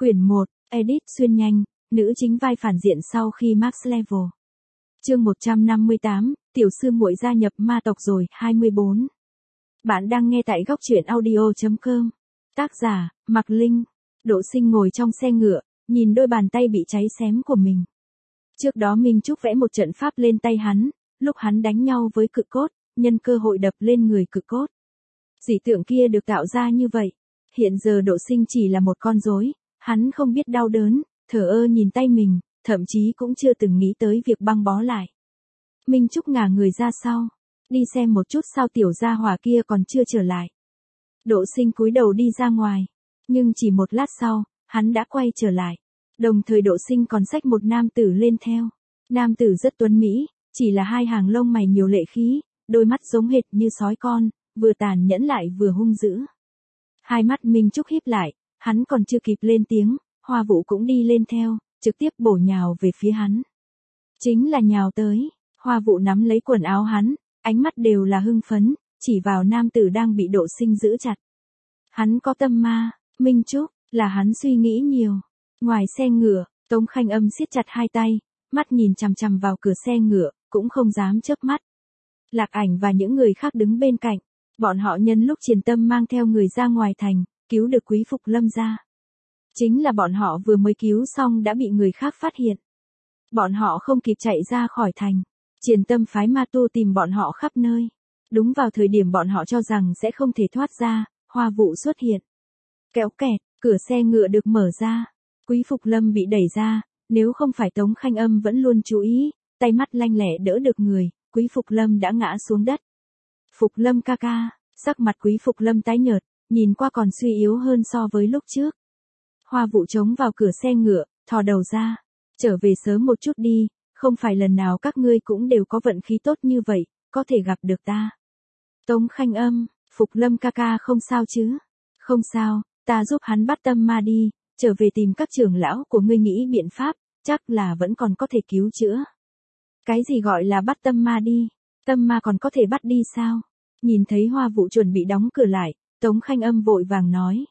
Quyển 1, Edit xuyên nhanh, nữ chính vai phản diện sau khi Max Level. Chương 158, tiểu sư muội gia nhập ma tộc rồi, 24. Bạn đang nghe tại góc truyện audio.com. Tác giả, Mạc Linh. Độ Sinh ngồi trong xe ngựa, nhìn đôi bàn tay bị cháy xém của mình. Trước đó Minh Trúc vẽ một trận pháp lên tay hắn, lúc hắn đánh nhau với Cực Cốt, nhân cơ hội đập lên người Cực Cốt. Dị tượng kia được tạo ra như vậy. Hiện giờ Độ Sinh chỉ là một con rối, hắn không biết đau đớn, thờ ơ nhìn tay mình, thậm chí cũng chưa từng nghĩ tới việc băng bó lại. Minh Trúc ngả người ra sau, đi xem một chút sao tiểu gia hỏa kia còn chưa trở lại. Độ Sinh cúi đầu đi ra ngoài, nhưng chỉ một lát sau, hắn đã quay trở lại. Đồng thời Độ Sinh còn xách một nam tử lên theo. Nam tử rất tuấn mỹ, chỉ là hai hàng lông mày nhiều lệ khí, đôi mắt giống hệt như sói con, vừa tàn nhẫn lại vừa hung dữ. Hai mắt Minh Trúc híp lại, hắn còn chưa kịp lên tiếng, Hoa Vũ cũng đi lên theo, trực tiếp bổ nhào về phía hắn. Chính là nhào tới, Hoa Vũ nắm lấy quần áo hắn, ánh mắt đều là hưng phấn, chỉ vào nam tử đang bị Độ Sinh giữ chặt. Hắn có tâm ma, Minh Trúc, là hắn suy nghĩ nhiều. Ngoài xe ngựa, Tống Khanh Âm siết chặt hai tay, mắt nhìn chằm chằm vào cửa xe ngựa, cũng không dám chớp mắt. Lạc Ảnh và những người khác đứng bên cạnh, bọn họ nhân lúc Triển Tâm mang theo người ra ngoài thành, cứu được Quý Phục Lâm ra. Chính là bọn họ vừa mới cứu xong đã bị người khác phát hiện. Bọn họ không kịp chạy ra khỏi thành. Triển Tâm phái ma tu tìm bọn họ khắp nơi. Đúng vào thời điểm bọn họ cho rằng sẽ không thể thoát ra, Hoa Vũ xuất hiện. Kéo kẹt, cửa xe ngựa được mở ra. Quý Phục Lâm bị đẩy ra, nếu không phải Tống Khanh Âm vẫn luôn chú ý, tay mắt lanh lẹ đỡ được người, Quý Phục Lâm đã ngã xuống đất. Phục Lâm ca ca, sắc mặt Quý Phục Lâm tái nhợt, nhìn qua còn suy yếu hơn so với lúc trước. Hoa Vũ chống vào cửa xe ngựa, thò đầu ra. Trở về sớm một chút đi, không phải lần nào các ngươi cũng đều có vận khí tốt như vậy, có thể gặp được ta. Tống Khanh Âm, Phục Lâm ca ca không sao chứ? Không sao, ta giúp hắn bắt tâm ma đi, trở về tìm các trưởng lão của ngươi nghĩ biện pháp, chắc là vẫn còn có thể cứu chữa. Cái gì gọi là bắt tâm ma đi? Tâm ma còn có thể bắt đi sao? Nhìn thấy Hoa Vũ chuẩn bị đóng cửa lại, Tống Khanh Âm vội vàng nói.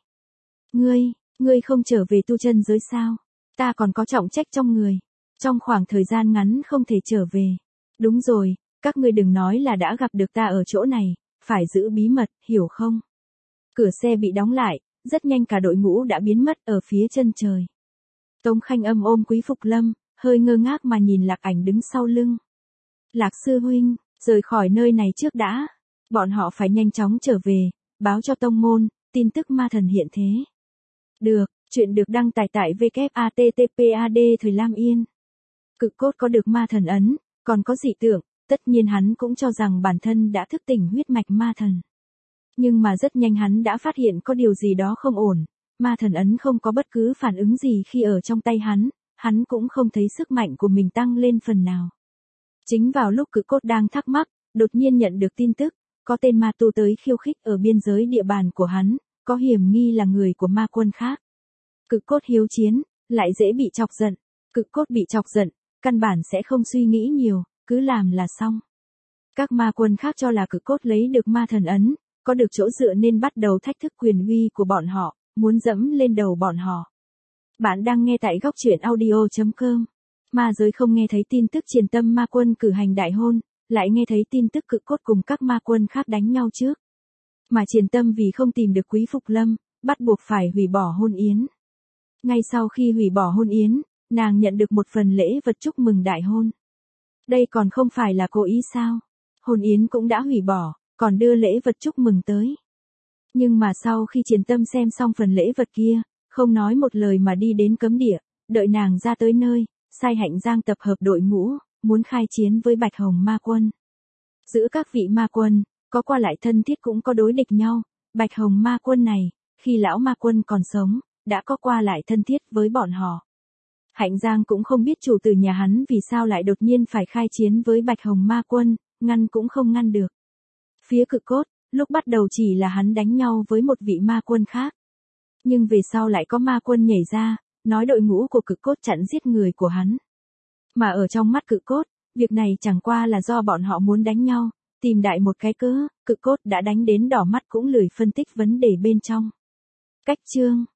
Ngươi không trở về tu chân giới sao? Ta còn có trọng trách trong người. Trong khoảng thời gian ngắn không thể trở về. Đúng rồi, các ngươi đừng nói là đã gặp được ta ở chỗ này, phải giữ bí mật, hiểu không? Cửa xe bị đóng lại, rất nhanh cả đội ngũ đã biến mất ở phía chân trời. Tống Khanh Âm ôm Quý Phục Lâm, hơi ngơ ngác mà nhìn Lạc Ảnh đứng sau lưng. Lạc sư huynh, rời khỏi nơi này trước đã. Bọn họ phải nhanh chóng trở về, báo cho tông môn, tin tức ma thần hiện thế. Được, chuyện được đăng tải tại WATTPAD Thời Lam Yên. Cực Cốt có được ma thần ấn, còn có dị tượng, tất nhiên hắn cũng cho rằng bản thân đã thức tỉnh huyết mạch ma thần. Nhưng mà rất nhanh hắn đã phát hiện có điều gì đó không ổn, ma thần ấn không có bất cứ phản ứng gì khi ở trong tay hắn cũng không thấy sức mạnh của mình tăng lên phần nào. Chính vào lúc Cực Cốt đang thắc mắc, đột nhiên nhận được tin tức, có tên ma tu tới khiêu khích ở biên giới địa bàn của hắn, có hiểm nghi là người của ma quân khác. Cực Cốt hiếu chiến, lại dễ bị chọc giận. Cực Cốt bị chọc giận, căn bản sẽ không suy nghĩ nhiều, cứ làm là xong. Các ma quân khác cho là Cực Cốt lấy được ma thần ấn, có được chỗ dựa nên bắt đầu thách thức quyền uy của bọn họ, muốn dẫm lên đầu bọn họ. Bạn đang nghe tại góc truyện audio.com. Ma giới không nghe thấy tin tức Triển Tâm ma quân cử hành đại hôn, lại nghe thấy tin tức Cực Cốt cùng các ma quân khác đánh nhau trước. Mà Triển Tâm vì không tìm được Quý Phục Lâm, bắt buộc phải hủy bỏ hôn yến. Ngay sau khi hủy bỏ hôn yến, nàng nhận được một phần lễ vật chúc mừng đại hôn. Đây còn không phải là cố ý sao? Hôn yến cũng đã hủy bỏ, còn đưa lễ vật chúc mừng tới. Nhưng mà sau khi Triển Tâm xem xong phần lễ vật kia, không nói một lời mà đi đến cấm địa, đợi nàng ra tới nơi, sai Hạnh Giang tập hợp đội ngũ, muốn khai chiến với Bạch Hồng ma quân. Giữa các vị ma quân, có qua lại thân thiết cũng có đối địch nhau, Bạch Hồng ma quân này, khi lão ma quân còn sống, đã có qua lại thân thiết với bọn họ. Hạnh Giang cũng không biết chủ tử nhà hắn vì sao lại đột nhiên phải khai chiến với Bạch Hồng ma quân, ngăn cũng không ngăn được. Phía Cực Cốt, lúc bắt đầu chỉ là hắn đánh nhau với một vị ma quân khác. Nhưng về sau lại có ma quân nhảy ra, nói đội ngũ của Cực Cốt chặn giết người của hắn. Mà ở trong mắt Cực Cốt, việc này chẳng qua là do bọn họ muốn đánh nhau, tìm đại một cái cớ, Cực Cốt đã đánh đến đỏ mắt cũng lười phân tích vấn đề bên trong. Cách chương